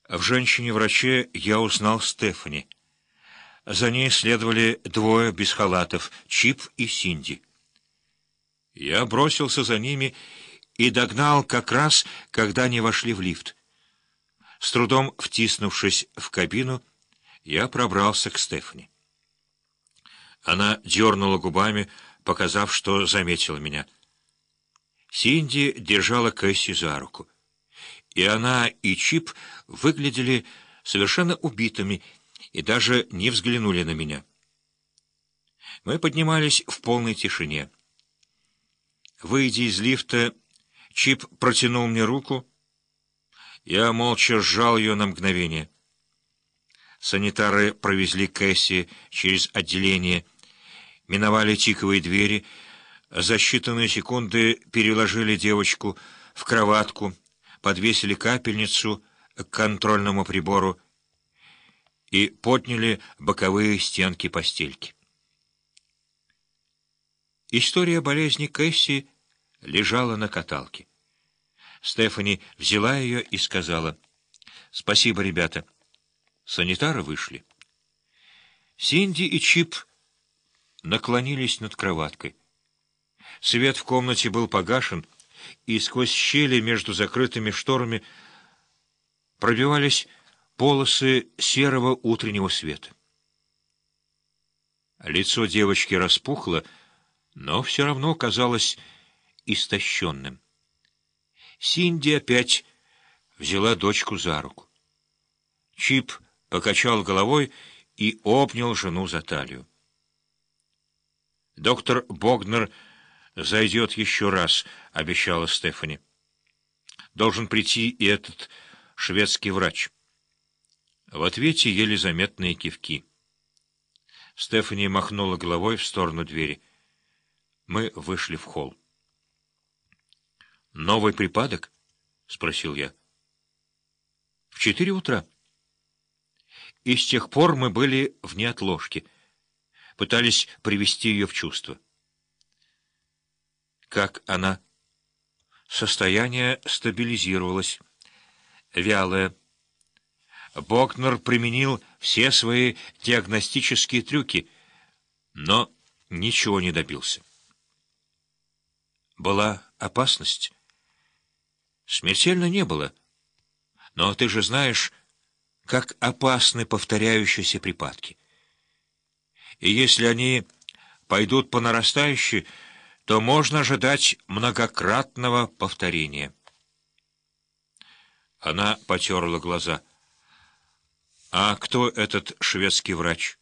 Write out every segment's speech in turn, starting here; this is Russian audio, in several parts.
В женщине-враче я узнал Стефани. За ней следовали двое без халатов — Чип и Синди. Я бросился за ними и догнал как раз, когда они вошли в лифт. С трудом втиснувшись в кабину, я пробрался к Стефани. Она дернула губами, показав, что заметила меня. Синди держала Кэсси за руку. И она, и Чип выглядели совершенно убитыми и даже не взглянули на меня. Мы поднимались в полной тишине. Выйдя из лифта, Чип протянул мне руку. Я молча сжал ее на мгновение. Санитары провезли Кэсси через отделение, миновали тиковые двери, за считанные секунды переложили девочку в кроватку, подвесили капельницу к контрольному прибору и подняли боковые стенки постельки. История болезни Кэсси лежала на каталке. Стефани взяла ее и сказала: «Спасибо, ребята». Санитары вышли. Синди и Чип наклонились над кроваткой. Свет в комнате был погашен, и сквозь щели между закрытыми шторами пробивались полосы серого утреннего света. Лицо девочки распухло, но все равно казалось истощенным. Синди опять взяла дочку за руку. Чип покачал головой и обнял жену за талию. «Доктор Богнер зайдет еще раз», — обещала Стефани. «Должен прийти и этот шведский врач». В ответе еле заметные кивки. Стефани махнула головой в сторону двери. Мы вышли в холл. «Новый припадок?» — спросил я. «В 4 утра. И с тех пор мы были в неотложке. Пытались привести ее в чувство». «Как она?» Состояние стабилизировалось. Вялое. Богнер применил все свои диагностические трюки, но ничего не добился. Была опасность? Смертельно не было. Но ты же знаешь, как опасны повторяющиеся припадки. И если они пойдут по нарастающей, то можно ожидать многократного повторения. Она потерла глаза. «А кто этот шведский врач?»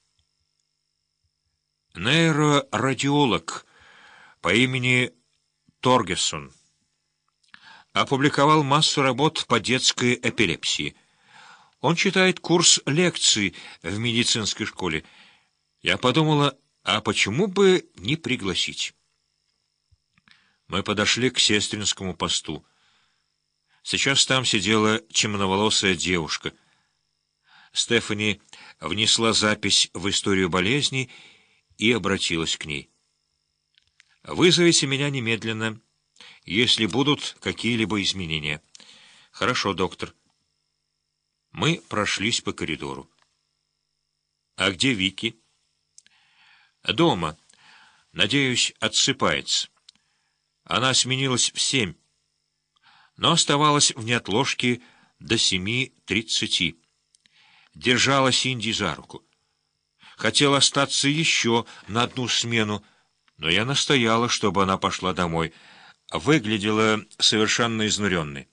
«Нейрорадиолог по имени Торгессон. Опубликовал массу работ по детской эпилепсии. Он читает курс лекций в медицинской школе. Я подумала, а почему бы не пригласить?» Мы подошли к сестринскому посту. Сейчас там сидела темноволосая девушка. Стефани внесла запись в историю болезни и обратилась к ней. «Вызовите меня немедленно, если будут какие-либо изменения». «Хорошо, доктор». Мы прошлись по коридору. «А где Вики?» «Дома. Надеюсь, отсыпается. Она сменилась в 7, но оставалась в неотложке до 7:30. Держала Синди за руку. Хотела остаться еще на одну смену, но я настояла, чтобы она пошла домой. Выглядела совершенно изнуренной.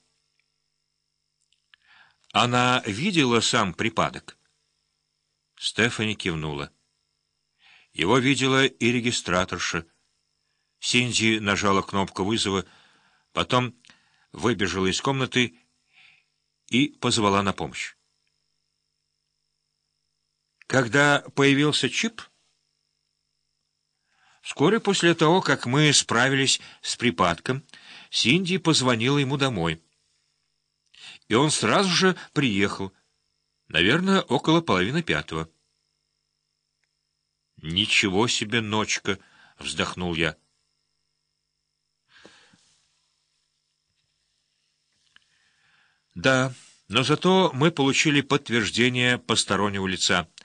Она видела сам припадок? Стефани кивнула. Его видела и регистраторша. Синди нажала кнопку вызова, потом выбежала из комнаты и позвала на помощь. Когда появился Чип? Вскоре после того, как мы справились с припадком, Синди позвонила ему домой. И он сразу же приехал, наверное, около 4:30. «Ничего себе ночка!» — вздохнул я. Да, Но зато мы получили подтверждение постороннего лица.